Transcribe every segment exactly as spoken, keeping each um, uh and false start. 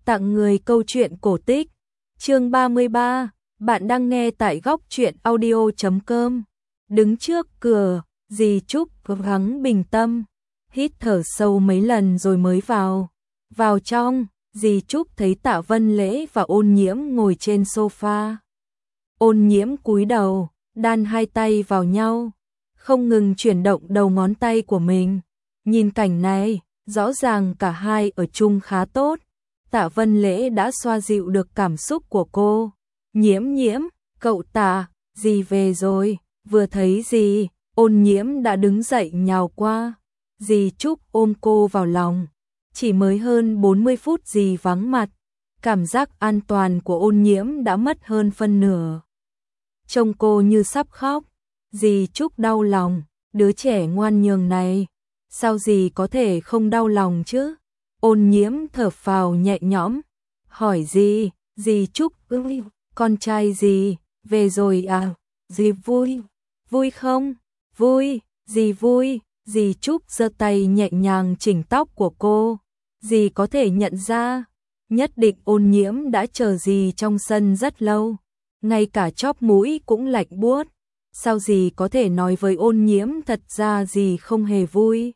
Tặng người câu chuyện cổ tích. Chương ba mươi ba, bạn đang nghe tại góc truyện audio chấm com. Đứng trước cửa, dì Trúc gắng bình tâm, hít thở sâu mấy lần rồi mới vào. Vào trong, dì Trúc thấy Tạ Vân Lễ và Ôn Nhiễm ngồi trên sofa. Ôn Nhiễm cúi đầu, đan hai tay vào nhau, không ngừng chuyển động đầu ngón tay của mình. Nhìn cảnh này, rõ ràng cả hai ở chung khá tốt. Tạ Vân Lễ đã xoa dịu được cảm xúc của cô. Nhiễm nhiễm, cậu Tạ, dì về rồi. Vừa thấy dì, Ôn Nhiễm đã đứng dậy nhào qua. Dì Trúc ôm cô vào lòng. Chỉ mới hơn bốn mươi phút dì vắng mặt, cảm giác an toàn của Ôn Nhiễm đã mất hơn phân nửa. Trông cô như sắp khóc. Dì Trúc đau lòng, đứa trẻ ngoan nhường này, sao dì có thể không đau lòng chứ? Ôn Nhiễm thở phào nhẹ nhõm, hỏi dì, dì Trúc, ơi, con trai dì, về rồi à? Dì vui, vui không? Vui, dì vui. Dì Trúc giơ tay nhẹ nhàng chỉnh tóc của cô. Dì có thể nhận ra, nhất định Ôn Nhiễm đã chờ dì trong sân rất lâu, ngay cả chóp mũi cũng lạnh buốt. Sao dì có thể nói với Ôn Nhiễm thật ra dì không hề vui?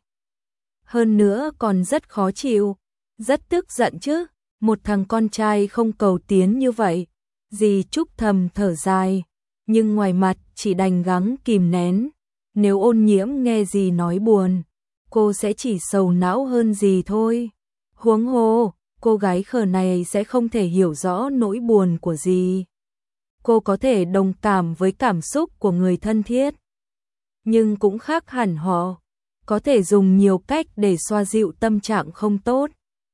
Hơn nữa còn rất khó chịu, rất tức giận chứ, một thằng con trai không cầu tiến như vậy. Dì Trúc thầm thở dài, nhưng ngoài mặt chỉ đành gắng kìm nén. Nếu Ôn Nhiễm nghe dì nói buồn, cô sẽ chỉ sầu não hơn dì thôi. Huống hồ, cô gái khờ này sẽ không thể hiểu rõ nỗi buồn của dì. Cô có thể đồng cảm với cảm xúc của người thân thiết, nhưng cũng khác hẳn họ, có thể dùng nhiều cách để xoa dịu tâm trạng không tốt.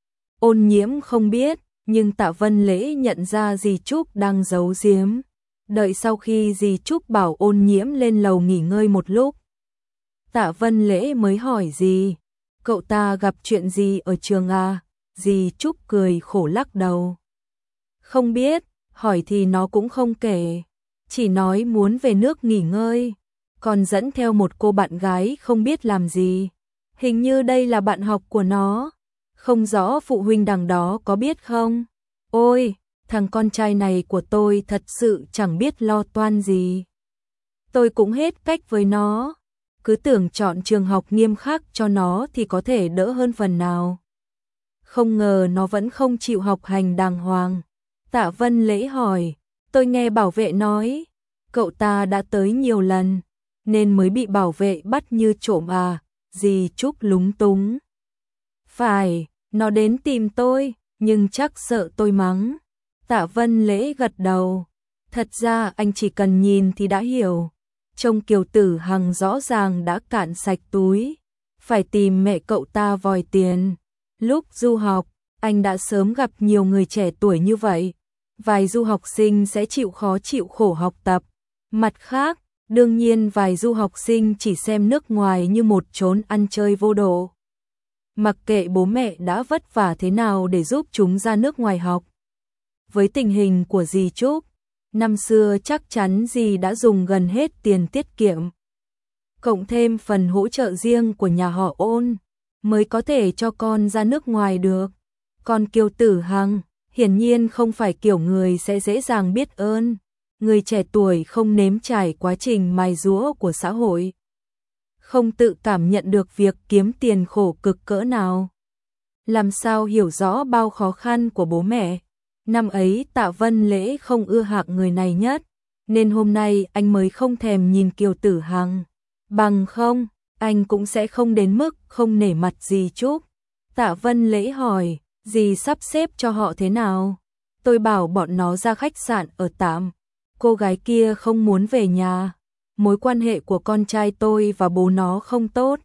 Ôn Nhiễm không biết, nhưng Tạ Vân Lễ nhận ra dì Trúc đang giấu giếm. Đợi sau khi dì Trúc bảo Ôn Nhiễm lên lầu nghỉ ngơi một lúc, Tạ Vân Lễ mới hỏi dì, cậu ta gặp chuyện gì ở trường à? Dì Trúc cười khổ lắc đầu. Không biết, hỏi thì nó cũng không kể, chỉ nói muốn về nước nghỉ ngơi, còn dẫn theo một cô bạn gái không biết làm gì. Hình như đây là bạn học của nó, không rõ phụ huynh đằng đó có biết không? Ôi, thằng con trai này của tôi thật sự chẳng biết lo toan gì. Tôi cũng hết cách với nó, cứ tưởng chọn trường học nghiêm khắc cho nó thì có thể đỡ hơn phần nào. Không ngờ nó vẫn không chịu học hành đàng hoàng. Tạ Vân Lễ hỏi, tôi nghe bảo vệ nói, cậu ta đã tới nhiều lần, nên mới bị bảo vệ bắt như trộm à? Dì Trúc lúng túng. Phải, nó đến tìm tôi, nhưng chắc sợ tôi mắng. Tạ Vân Lễ gật đầu. Thật ra anh chỉ cần nhìn thì đã hiểu. Trông Kiều Tử Hằng rõ ràng đã cạn sạch túi, phải tìm mẹ cậu ta vòi tiền. Lúc du học, anh đã sớm gặp nhiều người trẻ tuổi như vậy. Vài du học sinh sẽ chịu khó chịu khổ học tập. Mặt khác, đương nhiên vài du học sinh chỉ xem nước ngoài như một chốn ăn chơi vô độ. Mặc kệ bố mẹ đã vất vả thế nào để giúp chúng ra nước ngoài học. Với tình hình của dì Trúc, năm xưa chắc chắn dì đã dùng gần hết tiền tiết kiệm, cộng thêm phần hỗ trợ riêng của nhà họ Ôn, mới có thể cho con ra nước ngoài được. Còn Kiều Tử Hằng, hiển nhiên không phải kiểu người sẽ dễ dàng biết ơn. Người trẻ tuổi không nếm trải quá trình mài giũa của xã hội, không tự cảm nhận được việc kiếm tiền khổ cực cỡ nào, làm sao hiểu rõ bao khó khăn của bố mẹ. Năm ấy Tạ Vân Lễ không ưa hạng người này nhất, nên hôm nay anh mới không thèm nhìn Kiều Tử Hằng. Bằng không, anh cũng sẽ không đến mức không nể mặt dì Trúc. Tạ Vân Lễ hỏi, dì sắp xếp cho họ thế nào? Tôi bảo bọn nó ra khách sạn ở tạm. Cô gái kia không muốn về nhà. Mối quan hệ của con trai tôi và bố nó không tốt.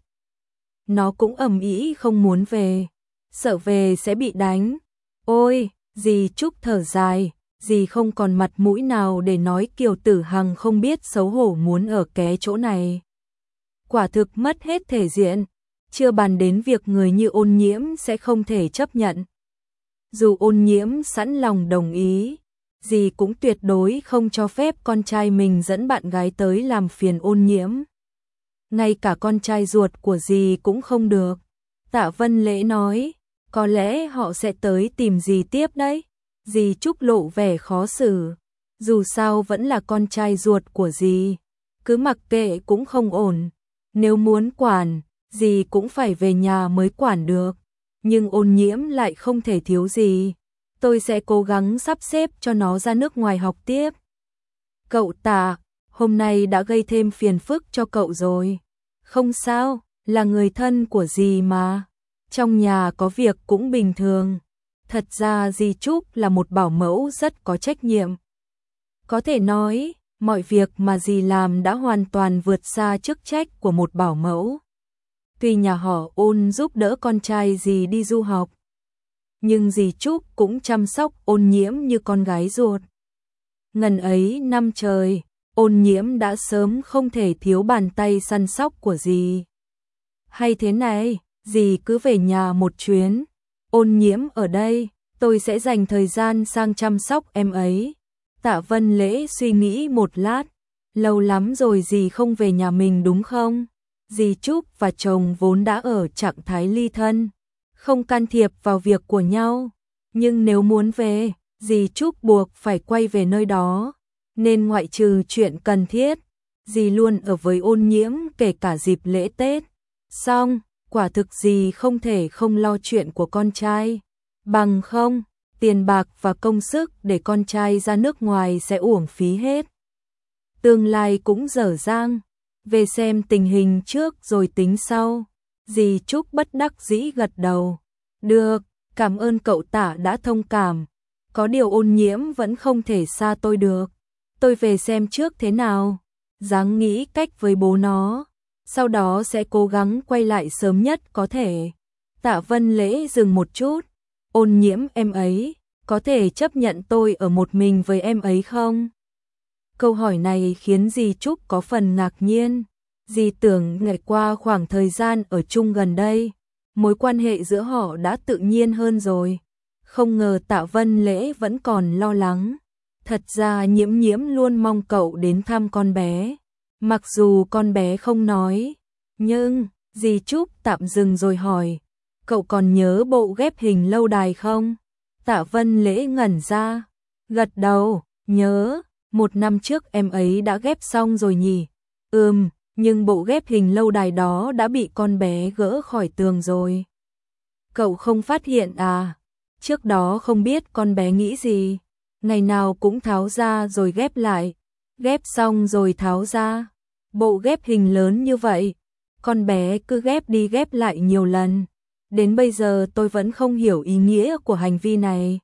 Nó cũng ầm ĩ không muốn về, sợ về sẽ bị đánh. Ôi, dì Trúc thở dài, dì không còn mặt mũi nào để nói Kiều Tử Hằng không biết xấu hổ muốn ở ké chỗ này. Quả thực mất hết thể diện, chưa bàn đến việc người như Ôn Nhiễm sẽ không thể chấp nhận. Dù Ôn Nhiễm sẵn lòng đồng ý, dì cũng tuyệt đối không cho phép con trai mình dẫn bạn gái tới làm phiền Ôn Nhiễm. Ngay cả con trai ruột của dì cũng không được. Tạ Vân Lễ nói, có lẽ họ sẽ tới tìm dì tiếp đấy. Dì Trúc lộ vẻ khó xử, dù sao vẫn là con trai ruột của dì, cứ mặc kệ cũng không ổn. Nếu muốn quản, dì cũng phải về nhà mới quản được, nhưng Ôn Nhiễm lại không thể thiếu gì. Tôi sẽ cố gắng sắp xếp cho nó ra nước ngoài học tiếp. Cậu Tạ, hôm nay đã gây thêm phiền phức cho cậu rồi. Không sao, là người thân của dì mà. Trong nhà có việc cũng bình thường. Thật ra dì Trúc là một bảo mẫu rất có trách nhiệm. Có thể nói, mọi việc mà dì làm đã hoàn toàn vượt xa chức trách của một bảo mẫu. Tuy nhà họ Ôn giúp đỡ con trai dì đi du học, nhưng dì Trúc cũng chăm sóc Ôn Nhiễm như con gái ruột. Ngần ấy năm trời, Ôn Nhiễm đã sớm không thể thiếu bàn tay săn sóc của dì. Hay thế này, dì cứ về nhà một chuyến, Ôn Nhiễm ở đây, tôi sẽ dành thời gian sang chăm sóc em ấy. Tạ Vân Lễ suy nghĩ một lát, lâu lắm rồi dì không về nhà mình đúng không? Dì Trúc và chồng vốn đã ở trạng thái ly thân, không can thiệp vào việc của nhau, nhưng nếu muốn về, dì Trúc buộc phải quay về nơi đó, nên ngoại trừ chuyện cần thiết, dì luôn ở với Ôn Nhiễm kể cả dịp lễ Tết. Xong, quả thực dì không thể không lo chuyện của con trai, bằng không, tiền bạc và công sức để con trai ra nước ngoài sẽ uổng phí hết. Tương lai cũng dở dang, về xem tình hình trước rồi tính sau. Dì Trúc bất đắc dĩ gật đầu. Được, cảm ơn cậu Tạ đã thông cảm. Có điều Ôn Nhiễm vẫn không thể xa tôi được. Tôi về xem trước thế nào, ráng nghĩ cách với bố nó, sau đó sẽ cố gắng quay lại sớm nhất có thể. Tạ Vân Lễ dừng một chút. Ôn Nhiễm em ấy, có thể chấp nhận tôi ở một mình với em ấy không? Câu hỏi này khiến dì Trúc có phần ngạc nhiên. Dì tưởng ngày qua khoảng thời gian ở chung gần đây, mối quan hệ giữa họ đã tự nhiên hơn rồi. Không ngờ Tạ Vân Lễ vẫn còn lo lắng. Thật ra Nhiễm Nhiễm luôn mong cậu đến thăm con bé. Mặc dù con bé không nói, nhưng dì Trúc tạm dừng rồi hỏi, cậu còn nhớ bộ ghép hình lâu đài không? Tạ Vân Lễ ngẩn ra, gật đầu, nhớ, một năm trước em ấy đã ghép xong rồi nhỉ? Ừm, nhưng bộ ghép hình lâu đài đó đã bị con bé gỡ khỏi tường rồi. Cậu không phát hiện à? Trước đó không biết con bé nghĩ gì, ngày nào cũng tháo ra rồi ghép lại, ghép xong rồi tháo ra. Bộ ghép hình lớn như vậy, con bé cứ ghép đi ghép lại nhiều lần. Đến bây giờ tôi vẫn không hiểu ý nghĩa của hành vi này.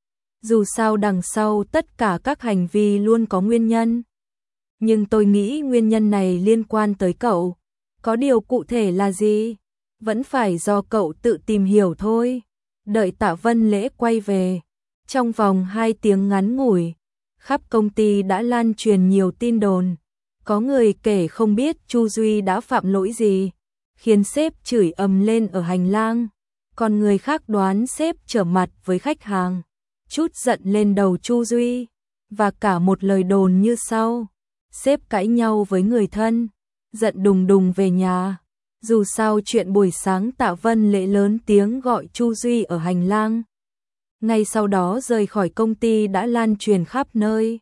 Dù sao đằng sau tất cả các hành vi luôn có nguyên nhân. Nhưng tôi nghĩ nguyên nhân này liên quan tới cậu. Có điều cụ thể là gì? Vẫn phải do cậu tự tìm hiểu thôi. Đợi Tạ Vân Lễ quay về. Trong vòng hai tiếng ngắn ngủi, khắp công ty đã lan truyền nhiều tin đồn. Có người kể không biết Chu Duy đã phạm lỗi gì, khiến sếp chửi ầm lên ở hành lang. Còn người khác đoán sếp trở mặt với khách hàng, chút giận lên đầu Chu Duy. Và cả một lời đồn như sau: sếp cãi nhau với người thân, giận đùng đùng về nhà. Dù sao chuyện buổi sáng Tạ Vân Lễ lớn tiếng gọi Chu Duy ở hành lang, ngay sau đó rời khỏi công ty đã lan truyền khắp nơi,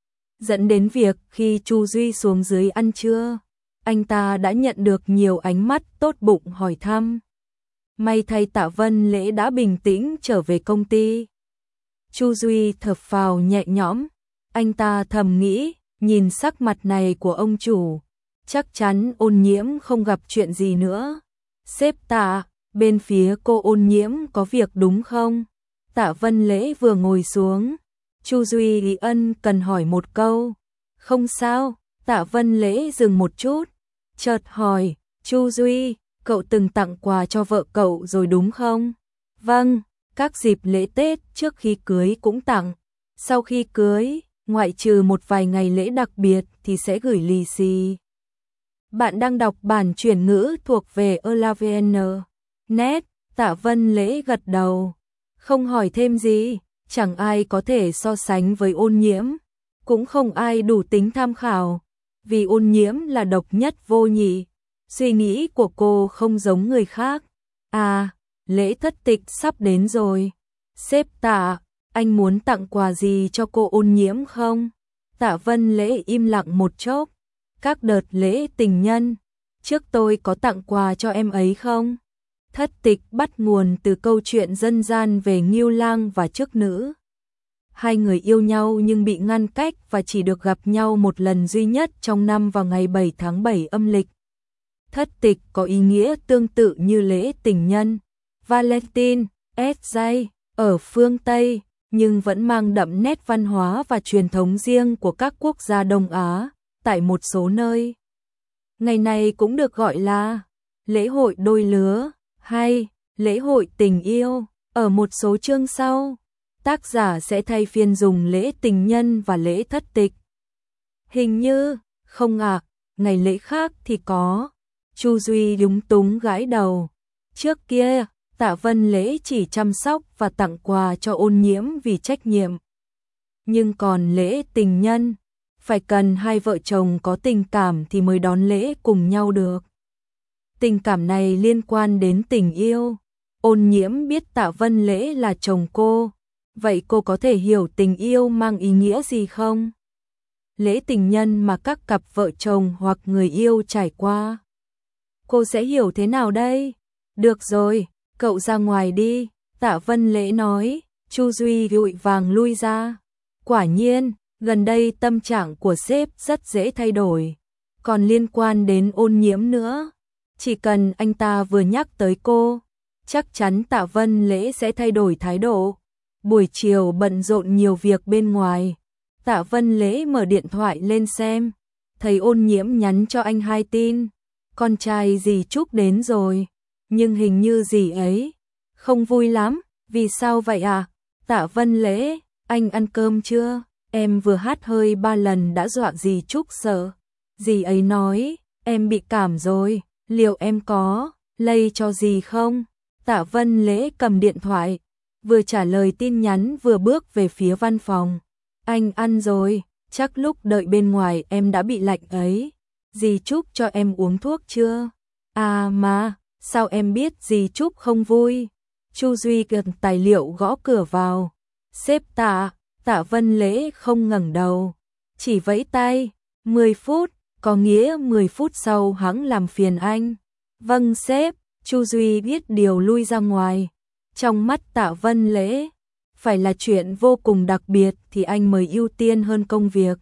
dẫn đến việc khi Chu Duy xuống dưới ăn trưa, anh ta đã nhận được nhiều ánh mắt tốt bụng hỏi thăm. May thay Tạ Vân Lễ đã bình tĩnh trở về công ty. Chu Duy thở phào nhẹ nhõm, anh ta thầm nghĩ, nhìn sắc mặt này của ông chủ, chắc chắn Ôn Nhiễm không gặp chuyện gì nữa. Sếp Tạ, bên phía cô Ôn Nhiễm có việc đúng không? Tạ Vân Lễ vừa ngồi xuống, Chu Duy ý ân cần hỏi một câu. Không sao. Tạ Vân Lễ dừng một chút, chợt hỏi, Chu Duy, cậu từng tặng quà cho vợ cậu rồi đúng không? Vâng, các dịp lễ Tết trước khi cưới cũng tặng, sau khi cưới, ngoại trừ một vài ngày lễ đặc biệt thì sẽ gửi lì xì. Bạn đang đọc bản chuyển ngữ thuộc về Elavn. Net, Tạ Vân Lễ gật đầu, không hỏi thêm gì, chẳng ai có thể so sánh với Ôn Nhiễm, cũng không ai đủ tính tham khảo, vì Ôn Nhiễm là độc nhất vô nhị, suy nghĩ của cô không giống người khác. À, lễ thất tịch sắp đến rồi. Sếp Tạ, anh muốn tặng quà gì cho cô Ôn Nhiễm không? Tạ Vân Lễ im lặng một chốc. Các đợt lễ tình nhân, trước tôi có tặng quà cho em ấy không? Thất tịch bắt nguồn từ câu chuyện dân gian về Ngưu Lang và Chức Nữ. Hai người yêu nhau nhưng bị ngăn cách và chỉ được gặp nhau một lần duy nhất trong năm vào ngày bảy tháng bảy âm lịch. Thất tịch có ý nghĩa tương tự như lễ tình nhân, Valentine, Day, ở phương Tây, nhưng vẫn mang đậm nét văn hóa và truyền thống riêng của các quốc gia Đông Á, tại một số nơi. Ngày này cũng được gọi là lễ hội đôi lứa hay lễ hội tình yêu. Ở một số chương sau, tác giả sẽ thay phiên dùng lễ tình nhân và lễ thất tịch. Hình như, không ạ, à, ngày lễ khác thì có. Chu Duy lúng túng gãi đầu. Trước kia, Tạ Vân Lễ chỉ chăm sóc và tặng quà cho Ôn Nhiễm vì trách nhiệm. Nhưng còn lễ tình nhân, phải cần hai vợ chồng có tình cảm thì mới đón lễ cùng nhau được. Tình cảm này liên quan đến tình yêu. Ôn Nhiễm biết Tạ Vân Lễ là chồng cô, vậy cô có thể hiểu tình yêu mang ý nghĩa gì không? Lễ tình nhân mà các cặp vợ chồng hoặc người yêu trải qua, cô sẽ hiểu thế nào đây? Được rồi, cậu ra ngoài đi, Tạ Vân Lễ nói. Chu Duy vội vàng lui ra. Quả nhiên, gần đây tâm trạng của sếp rất dễ thay đổi. Còn liên quan đến Ôn Nhiễm nữa, chỉ cần anh ta vừa nhắc tới cô, chắc chắn Tạ Vân Lễ sẽ thay đổi thái độ. Buổi chiều bận rộn nhiều việc bên ngoài, Tạ Vân Lễ mở điện thoại lên xem, thấy Ôn Nhiễm nhắn cho anh hai tin. Con trai dì Trúc đến rồi, nhưng hình như dì ấy không vui lắm. Vì sao vậy à? Tạ Vân Lễ, anh ăn cơm chưa? Em vừa hát hơi ba lần đã dọa dì Trúc sợ. Dì ấy nói, em bị cảm rồi, liệu em có lây cho dì không? Tạ Vân Lễ cầm điện thoại, vừa trả lời tin nhắn vừa bước về phía văn phòng. Anh ăn rồi, chắc lúc đợi bên ngoài em đã bị lạnh ấy. Dì Trúc cho em uống thuốc chưa? À mà, sao em biết dì Trúc không vui? Chu Duy cầm tài liệu gõ cửa vào. Sếp Tạ, Tạ Vân Lễ không ngẩng đầu, chỉ vẫy tay. mười phút, có nghĩa mười phút sau hắn làm phiền anh. Vâng sếp. Chu Duy biết điều lui ra ngoài. Trong mắt Tạ Vân Lễ, phải là chuyện vô cùng đặc biệt thì anh mới ưu tiên hơn công việc.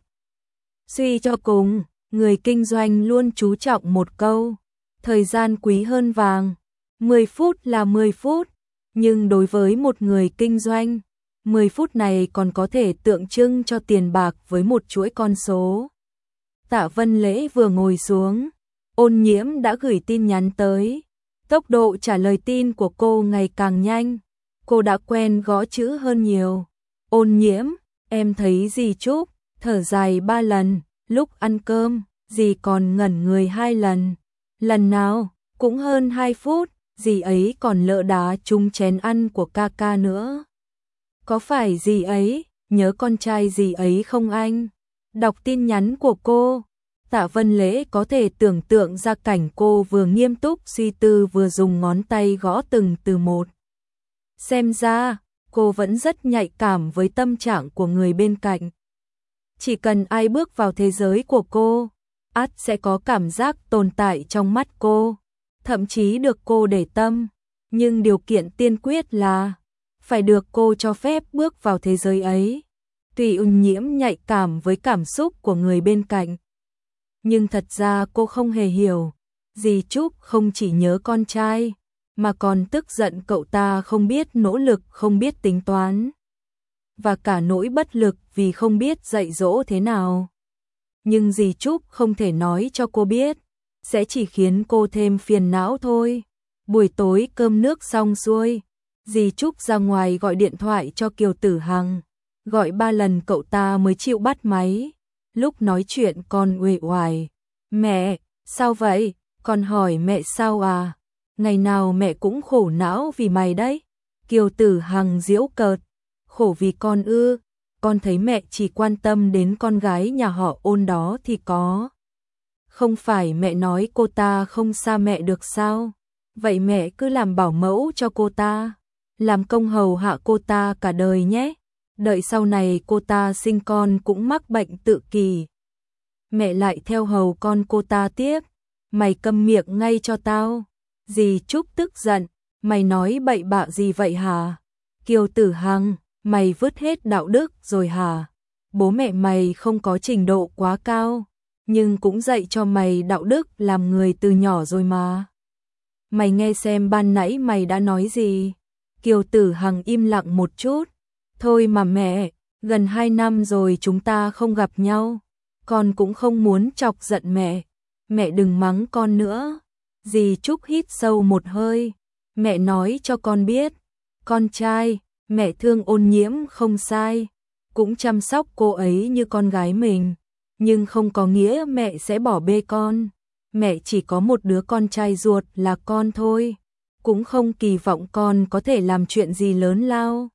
Suy cho cùng, người kinh doanh luôn chú trọng một câu, thời gian quý hơn vàng. mười phút là mười phút, nhưng đối với một người kinh doanh, mười phút này còn có thể tượng trưng cho tiền bạc với một chuỗi con số. Tạ Vân Lễ vừa ngồi xuống, Ôn Nhiễm đã gửi tin nhắn tới. Tốc độ trả lời tin của cô ngày càng nhanh, cô đã quen gõ chữ hơn nhiều. Ôn Nhiễm, em thấy dì Trúc thở dài ba lần, lúc ăn cơm, dì còn ngẩn người hai lần. Lần nào, cũng hơn hai phút, dì ấy còn lỡ đá trúng chén ăn của ca ca nữa. Có phải dì ấy nhớ con trai dì ấy không anh? Đọc tin nhắn của cô, Tạ Vân Lễ có thể tưởng tượng ra cảnh cô vừa nghiêm túc suy tư vừa dùng ngón tay gõ từng từ một. Xem ra, cô vẫn rất nhạy cảm với tâm trạng của người bên cạnh. Chỉ cần ai bước vào thế giới của cô, ắt sẽ có cảm giác tồn tại trong mắt cô, thậm chí được cô để tâm. Nhưng điều kiện tiên quyết là phải được cô cho phép bước vào thế giới ấy. Tuy Ôn Nhiễm nhạy cảm với cảm xúc của người bên cạnh, nhưng thật ra cô không hề hiểu, dì Trúc không chỉ nhớ con trai, mà còn tức giận cậu ta không biết nỗ lực, không biết tính toán, và cả nỗi bất lực vì không biết dạy dỗ thế nào. Nhưng dì Trúc không thể nói cho cô biết, sẽ chỉ khiến cô thêm phiền não thôi. Buổi tối cơm nước xong xuôi, dì Trúc ra ngoài gọi điện thoại cho Kiều Tử Hằng, gọi ba lần cậu ta mới chịu bắt máy. Lúc nói chuyện con uể oải, mẹ, sao vậy? Con hỏi mẹ sao à? Ngày nào mẹ cũng khổ não vì mày đấy. Kiều Tử Hằng giễu cợt, khổ vì con ư? Con thấy mẹ chỉ quan tâm đến con gái nhà họ Ôn đó thì có. Không phải mẹ nói cô ta không xa mẹ được sao? vậy mẹ cứ làm bảo mẫu cho cô ta, làm công hầu hạ cô ta cả đời nhé. Đợi sau này cô ta sinh con cũng mắc bệnh tự kỷ, mẹ lại theo hầu con cô ta tiếp. Mày câm miệng ngay cho tao. Dì Trúc tức giận, mày nói bậy bạ gì vậy hả? Kiều Tử Hằng, mày vứt hết đạo đức rồi hả? Bố mẹ mày không có trình độ quá cao, nhưng cũng dạy cho mày đạo đức làm người từ nhỏ rồi mà. Mày nghe xem ban nãy mày đã nói gì? Kiều Tử Hằng im lặng một chút. Thôi mà mẹ, gần hai năm rồi chúng ta không gặp nhau. Con cũng không muốn chọc giận mẹ. Mẹ đừng mắng con nữa. Dì Trúc hít sâu một hơi. Mẹ nói cho con biết. Con trai, mẹ thương Ôn Nhiễm không sai. Cũng chăm sóc cô ấy như con gái mình. Nhưng không có nghĩa mẹ sẽ bỏ bê con. Mẹ chỉ có một đứa con trai ruột là con thôi. Cũng không kỳ vọng con có thể làm chuyện gì lớn lao.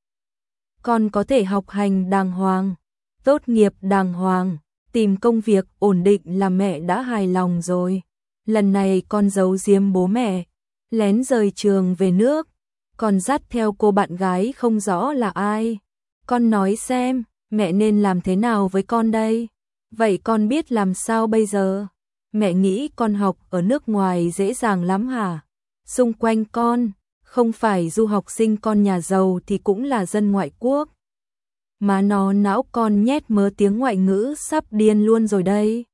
Con có thể học hành đàng hoàng, tốt nghiệp đàng hoàng, tìm công việc ổn định là mẹ đã hài lòng rồi. Lần này con giấu giếm bố mẹ, lén rời trường về nước, con dắt theo cô bạn gái không rõ là ai. Con nói xem, mẹ nên làm thế nào với con đây? Vậy con biết làm sao bây giờ? Mẹ nghĩ con học ở nước ngoài dễ dàng lắm hả? Xung quanh con, không phải du học sinh con nhà giàu thì cũng là dân ngoại quốc. Mà nó não con nhét mớ tiếng ngoại ngữ sắp điên luôn rồi đây.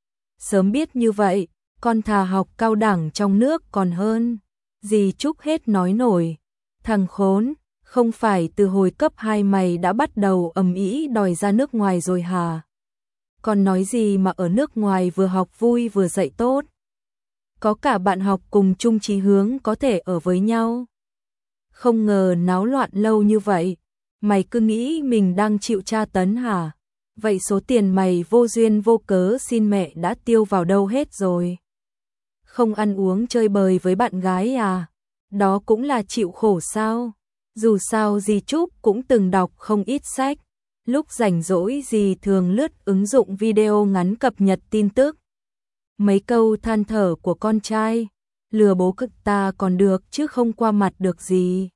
Sớm biết như vậy, con thà học cao đẳng trong nước còn hơn. Dì Trúc hết nói nổi. Thằng khốn, không phải từ hồi cấp hai mày đã bắt đầu ầm ĩ đòi ra nước ngoài rồi hả? Con nói gì mà ở nước ngoài vừa học vui vừa dạy tốt. Có cả bạn học cùng chung chí hướng có thể ở với nhau. Không ngờ náo loạn lâu như vậy. Mày cứ nghĩ mình đang chịu tra tấn hả? Vậy số tiền mày vô duyên vô cớ xin mẹ đã tiêu vào đâu hết rồi? Không ăn uống chơi bời với bạn gái à? Đó cũng là chịu khổ sao? Dù sao dì Trúc cũng từng đọc không ít sách. Lúc rảnh rỗi dì thường lướt ứng dụng video ngắn cập nhật tin tức. Mấy câu than thở của con trai, lừa bố cực ta còn được chứ không qua mặt được gì.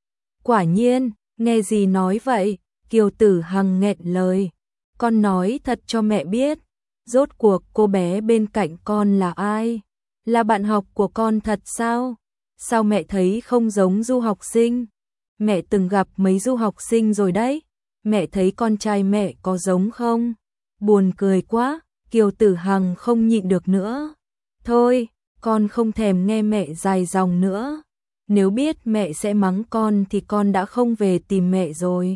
Quả nhiên, nghe dì nói vậy, Kiều Tử Hằng nghẹn lời. Con nói thật cho mẹ biết, rốt cuộc cô bé bên cạnh con là ai? Là bạn học của con thật sao? Sao mẹ thấy không giống du học sinh? Mẹ từng gặp mấy du học sinh rồi đấy. Mẹ thấy con trai mẹ có giống không? Buồn cười quá, Kiều Tử Hằng không nhịn được nữa. Thôi, con không thèm nghe mẹ dài dòng nữa. Nếu biết mẹ sẽ mắng con thì con đã không về tìm mẹ rồi.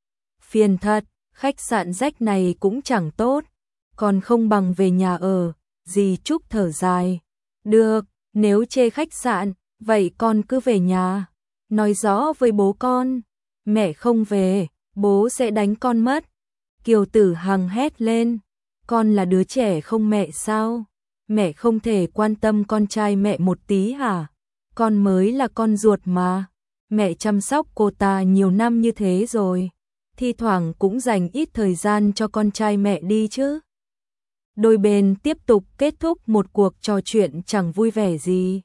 Phiền thật, khách sạn rách này cũng chẳng tốt. Còn không bằng về nhà ở, dì Trúc thở dài. Được, nếu chê khách sạn, vậy con cứ về nhà. Nói rõ với bố con, mẹ không về, bố sẽ đánh con mất. Kiều Tử Hằng hét lên, con là đứa trẻ không mẹ sao? Mẹ không thể quan tâm con trai mẹ một tí hả? Con mới là con ruột mà. Mẹ chăm sóc cô ta nhiều năm như thế rồi. Thi thoảng cũng dành ít thời gian cho con trai mẹ đi chứ. Đôi bên tiếp tục kết thúc một cuộc trò chuyện chẳng vui vẻ gì.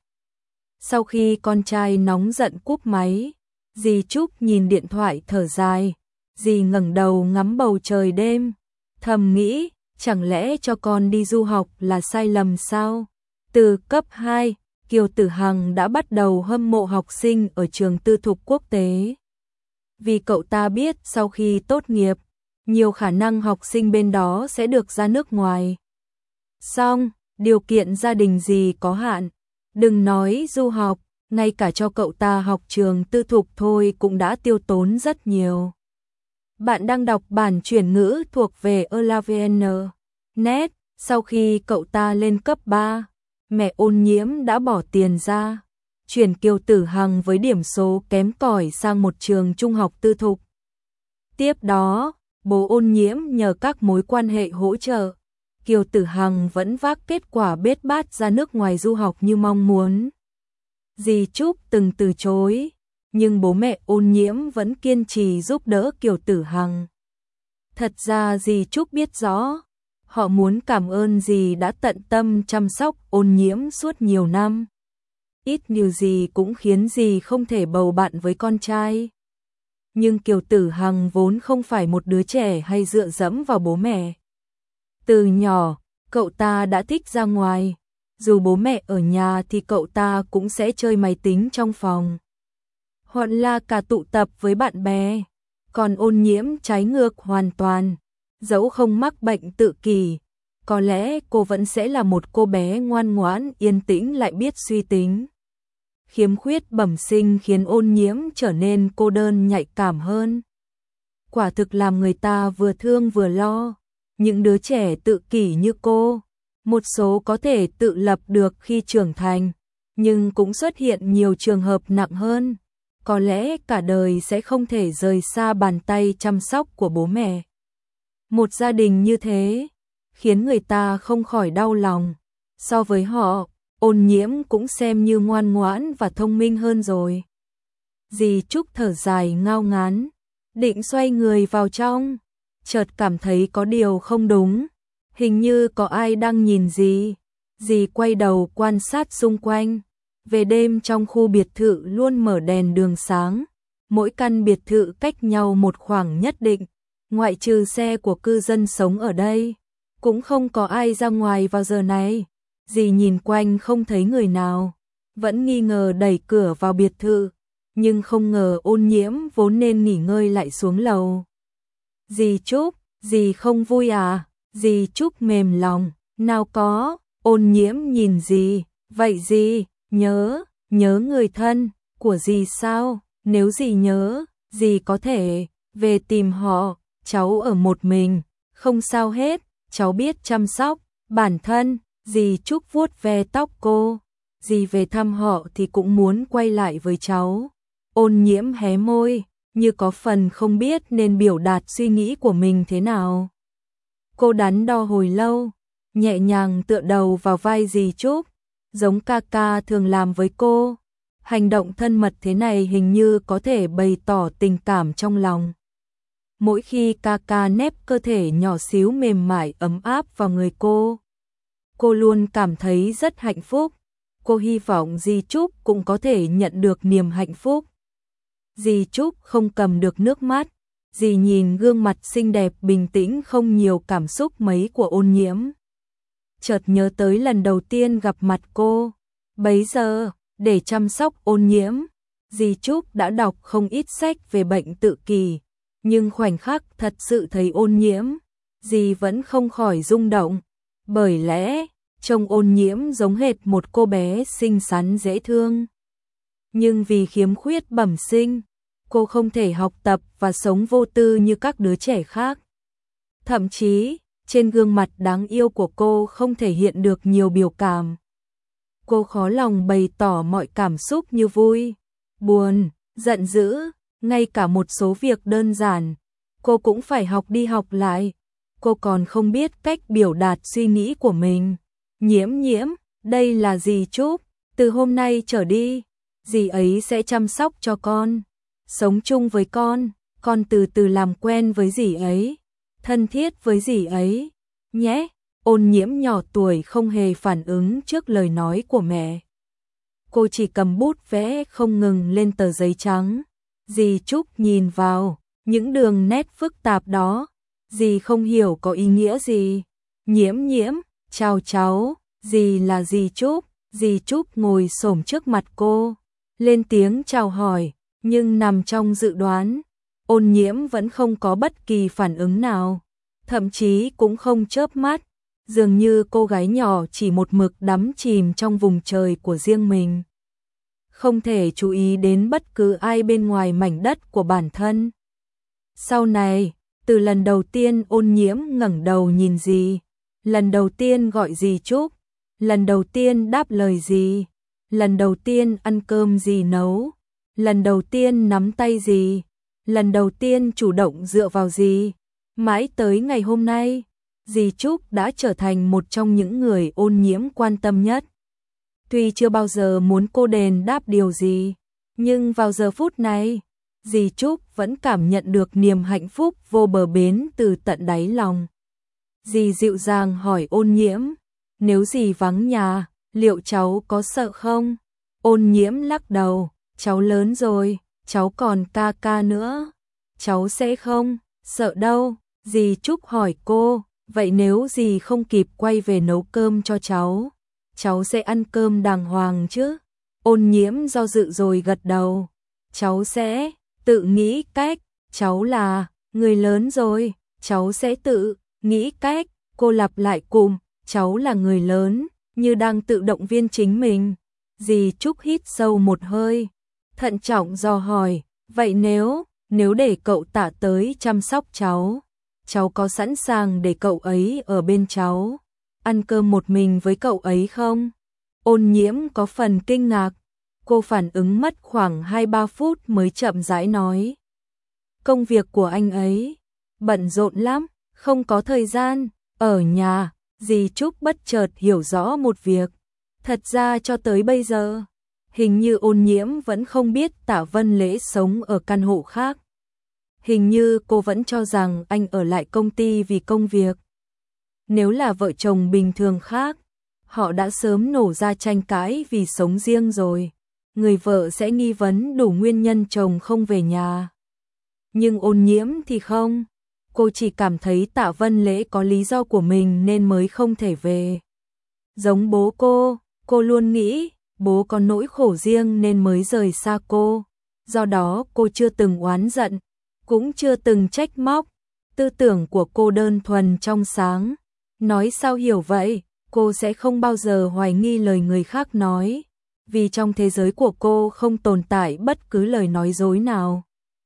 Sau khi con trai nóng giận cúp máy, dì Trúc nhìn điện thoại thở dài. Dì ngẩng đầu ngắm bầu trời đêm, thầm nghĩ, chẳng lẽ cho con đi du học là sai lầm sao? Từ cấp hai, Kiều Tử Hằng đã bắt đầu hâm mộ học sinh ở trường tư thục quốc tế. Vì cậu ta biết sau khi tốt nghiệp, nhiều khả năng học sinh bên đó sẽ được ra nước ngoài. Song, điều kiện gia đình dì có hạn, đừng nói du học, ngay cả cho cậu ta học trường tư thục thôi cũng đã tiêu tốn rất nhiều. Bạn đang đọc bản chuyển ngữ thuộc về Elavn chấm net. Sau khi cậu ta lên cấp ba, mẹ Ôn Nhiễm đã bỏ tiền ra, chuyển Kiều Tử Hằng với điểm số kém cỏi sang một trường trung học tư thục. Tiếp đó, bố Ôn Nhiễm nhờ các mối quan hệ hỗ trợ, Kiều Tử Hằng vẫn vác kết quả bết bát ra nước ngoài du học như mong muốn. Dì Trúc từng từ chối, nhưng bố mẹ Ôn Nhiễm vẫn kiên trì giúp đỡ Kiều Tử Hằng. Thật ra dì Trúc biết rõ, họ muốn cảm ơn dì đã tận tâm chăm sóc Ôn Nhiễm suốt nhiều năm. ít nhiều gì cũng khiến dì không thể bầu bạn với con trai. Nhưng Kiều Tử Hằng vốn không phải một đứa trẻ hay dựa dẫm vào bố mẹ. Từ nhỏ, cậu ta đã thích ra ngoài, dù bố mẹ ở nhà thì cậu ta cũng sẽ chơi máy tính trong phòng. Hoặc là cả tụ tập với bạn bè, còn Ôn Nhiễm trái ngược hoàn toàn, dẫu không mắc bệnh tự kỷ, có lẽ cô vẫn sẽ là một cô bé ngoan ngoãn, yên tĩnh lại biết suy tính. Khiếm khuyết bẩm sinh khiến Ôn Nhiễm trở nên cô đơn nhạy cảm hơn. Quả thực làm người ta vừa thương vừa lo. Những đứa trẻ tự kỷ như cô, một số có thể tự lập được khi trưởng thành, nhưng cũng xuất hiện nhiều trường hợp nặng hơn. Có lẽ cả đời sẽ không thể rời xa bàn tay chăm sóc của bố mẹ. Một gia đình như thế, khiến người ta không khỏi đau lòng. So với họ, Ôn Nhiễm cũng xem như ngoan ngoãn và thông minh hơn rồi. Dì Trúc thở dài ngao ngán, định xoay người vào trong, chợt cảm thấy có điều không đúng, hình như có ai đang nhìn dì. Dì quay đầu quan sát xung quanh. Về đêm trong khu biệt thự luôn mở đèn đường sáng, mỗi căn biệt thự cách nhau một khoảng nhất định, ngoại trừ xe của cư dân sống ở đây, cũng không có ai ra ngoài vào giờ này. Dì nhìn quanh không thấy người nào, vẫn nghi ngờ đẩy cửa vào biệt thự, nhưng không ngờ Ôn Nhiễm vốn nên nghỉ ngơi lại xuống lầu. Dì Trúc, dì không vui à? Dì Trúc mềm lòng, nào có. Ôn Nhiễm nhìn dì, vậy dì nhớ, nhớ người thân của dì sao? Nếu dì nhớ, dì có thể về tìm họ, cháu ở một mình, không sao hết, cháu biết chăm sóc bản thân. Dì Trúc vuốt ve tóc cô, dì về thăm họ thì cũng muốn quay lại với cháu. Ôn Nhiễm hé môi, như có phần không biết nên biểu đạt suy nghĩ của mình thế nào. Cô đắn đo hồi lâu, nhẹ nhàng tựa đầu vào vai dì Trúc, giống ca ca thường làm với cô. Hành động thân mật thế này hình như có thể bày tỏ tình cảm trong lòng. Mỗi khi ca ca nép cơ thể nhỏ xíu mềm mại ấm áp vào người cô, cô luôn cảm thấy rất hạnh phúc. Cô hy vọng dì Trúc cũng có thể nhận được niềm hạnh phúc. Dì Trúc không cầm được nước mắt, dì nhìn gương mặt xinh đẹp bình tĩnh không nhiều cảm xúc mấy của Ôn Nhiễm. Chợt nhớ tới lần đầu tiên gặp mặt cô, bấy giờ, để chăm sóc Ôn Nhiễm, dì Trúc đã đọc không ít sách về bệnh tự kỷ, nhưng khoảnh khắc thật sự thấy Ôn Nhiễm, dì vẫn không khỏi rung động, bởi lẽ trông Ôn Nhiễm giống hệt một cô bé xinh xắn dễ thương. Nhưng vì khiếm khuyết bẩm sinh, cô không thể học tập và sống vô tư như các đứa trẻ khác. Thậm chí, trên gương mặt đáng yêu của cô không thể hiện được nhiều biểu cảm. Cô khó lòng bày tỏ mọi cảm xúc như vui, buồn, giận dữ, ngay cả một số việc đơn giản, cô cũng phải học đi học lại. Cô còn không biết cách biểu đạt suy nghĩ của mình. Nhiễm Nhiễm, đây là dì Trúc, từ hôm nay trở đi, dì ấy sẽ chăm sóc cho con, sống chung với con, con từ từ làm quen với dì ấy, thân thiết với dì ấy, nhé. Ôn Nhiễm nhỏ tuổi không hề phản ứng trước lời nói của mẹ. Cô chỉ cầm bút vẽ không ngừng lên tờ giấy trắng. Dì Trúc nhìn vào những đường nét phức tạp đó, dì không hiểu có ý nghĩa gì. Nhiễm Nhiễm, chào cháu, dì là dì Trúc. Dì Trúc ngồi xổm trước mặt cô, lên tiếng chào hỏi, nhưng nằm trong dự đoán, Ôn Nhiễm vẫn không có bất kỳ phản ứng nào, thậm chí cũng không chớp mắt, dường như cô gái nhỏ chỉ một mực đắm chìm trong vùng trời của riêng mình, không thể chú ý đến bất cứ ai bên ngoài mảnh đất của bản thân. Sau này, từ lần đầu tiên Ôn Nhiễm ngẩng đầu nhìn dì, lần đầu tiên gọi dì Trúc, lần đầu tiên đáp lời dì, lần đầu tiên ăn cơm dì nấu, lần đầu tiên nắm tay dì, lần đầu tiên chủ động dựa vào dì, mãi tới ngày hôm nay, dì Trúc đã trở thành một trong những người Ôn Nhiễm quan tâm nhất. Tuy chưa bao giờ muốn cô đền đáp điều gì, nhưng vào giờ phút này, dì Trúc vẫn cảm nhận được niềm hạnh phúc vô bờ bến từ tận đáy lòng. Dì dịu dàng hỏi Ôn Nhiễm, nếu dì vắng nhà, liệu cháu có sợ không? Ôn Nhiễm lắc đầu, cháu lớn rồi, cháu còn ca ca nữa. Cháu sẽ không sợ đâu. Dì Trúc hỏi cô, vậy nếu dì không kịp quay về nấu cơm cho cháu, cháu sẽ ăn cơm đàng hoàng chứ? Ôn Nhiễm do dự rồi gật đầu, cháu sẽ tự nghĩ cách, cháu là người lớn rồi, cháu sẽ tự nghĩ cách. Cô lặp lại cụm, cháu là người lớn, như đang tự động viên chính mình. Dì Trúc hít sâu một hơi, thận trọng dò hỏi, vậy nếu, nếu để cậu Tạ tới chăm sóc cháu, cháu có sẵn sàng để cậu ấy ở bên cháu, ăn cơm một mình với cậu ấy không? Ôn Nhiễm có phần kinh ngạc, cô phản ứng mất khoảng hai ba phút mới chậm rãi nói. Công việc của anh ấy bận rộn lắm, không có thời gian ở nhà. Dì Trúc bất chợt hiểu rõ một việc, thật ra cho tới bây giờ, hình như Ôn Nhiễm vẫn không biết Tạ Vân Lễ sống ở căn hộ khác. Hình như cô vẫn cho rằng anh ở lại công ty vì công việc. Nếu là vợ chồng bình thường khác, họ đã sớm nổ ra tranh cãi vì sống riêng rồi. Người vợ sẽ nghi vấn đủ nguyên nhân chồng không về nhà. Nhưng Ôn Nhiễm thì không. Cô chỉ cảm thấy Tạ Vân Lễ có lý do của mình nên mới không thể về. Giống bố cô, cô luôn nghĩ bố có nỗi khổ riêng nên mới rời xa cô. Do đó cô chưa từng oán giận, cũng chưa từng trách móc. Tư tưởng của cô đơn thuần trong sáng. Nói sao hiểu vậy, cô sẽ không bao giờ hoài nghi lời người khác nói. Vì trong thế giới của cô không tồn tại bất cứ lời nói dối nào.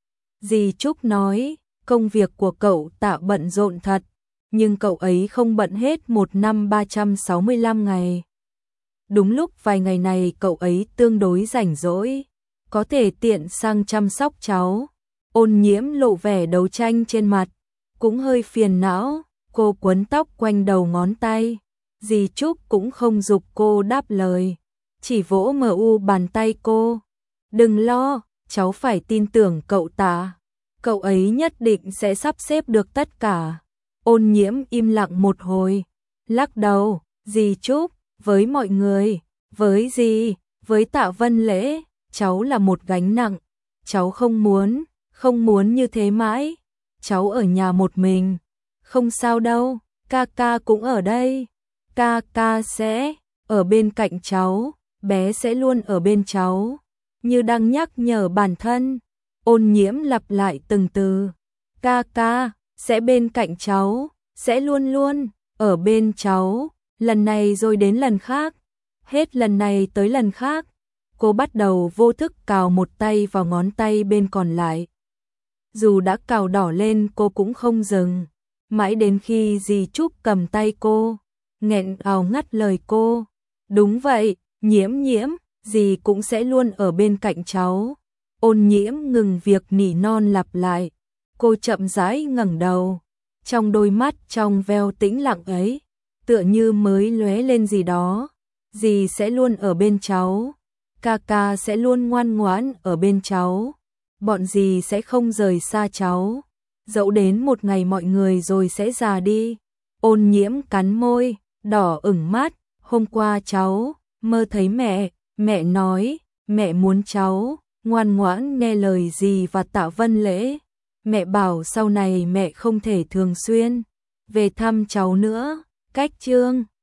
Dì Trúc nói, công việc của cậu Tạ bận rộn thật, nhưng cậu ấy không bận hết một năm ba trăm sáu mươi lăm ngày. Đúng lúc vài ngày này cậu ấy tương đối rảnh rỗi, có thể tiện sang chăm sóc cháu. Ôn Nhiễm lộ vẻ đấu tranh trên mặt, cũng hơi phiền não, cô quấn tóc quanh đầu ngón tay. Dì Trúc cũng không giục cô đáp lời, chỉ vỗ mờ u bàn tay cô. Đừng lo, cháu phải tin tưởng cậu Tạ, cậu ấy nhất định sẽ sắp xếp được tất cả. Ôn Nhiễm im lặng một hồi, lắc đầu, dì Trúc, với mọi người, với dì, với Tạ Vân Lễ, cháu là một gánh nặng, cháu không muốn, không muốn như thế mãi, cháu ở nhà một mình, không sao đâu, ca ca cũng ở đây, ca ca sẽ ở bên cạnh cháu, bé sẽ luôn ở bên cháu, như đang nhắc nhở bản thân. Ôn Nhiễm lặp lại từng từ, ca ca sẽ bên cạnh cháu, sẽ luôn luôn ở bên cháu, lần này rồi đến lần khác, hết lần này tới lần khác. Cô bắt đầu vô thức cào một tay vào ngón tay bên còn lại. Dù đã cào đỏ lên cô cũng không dừng, mãi đến khi dì Trúc cầm tay cô, nghẹn ngào ngắt lời cô. Đúng vậy, Nhiễm Nhiễm, dì cũng sẽ luôn ở bên cạnh cháu. Ôn Nhiễm ngừng việc nỉ non lặp lại, cô chậm rãi ngẩng đầu, trong đôi mắt trong veo tĩnh lặng ấy, tựa như mới lóe lên gì đó. Dì sẽ luôn ở bên cháu, ca ca sẽ luôn ngoan ngoãn ở bên cháu, bọn dì sẽ không rời xa cháu, dẫu đến một ngày mọi người rồi sẽ già đi. Ôn Nhiễm cắn môi, đỏ ửng mắt, hôm qua cháu mơ thấy mẹ, mẹ nói, mẹ muốn cháu ngoan ngoãn nghe lời dì và Tạ Vân Lễ. Mẹ bảo sau này mẹ không thể thường xuyên về thăm cháu nữa. Cách chương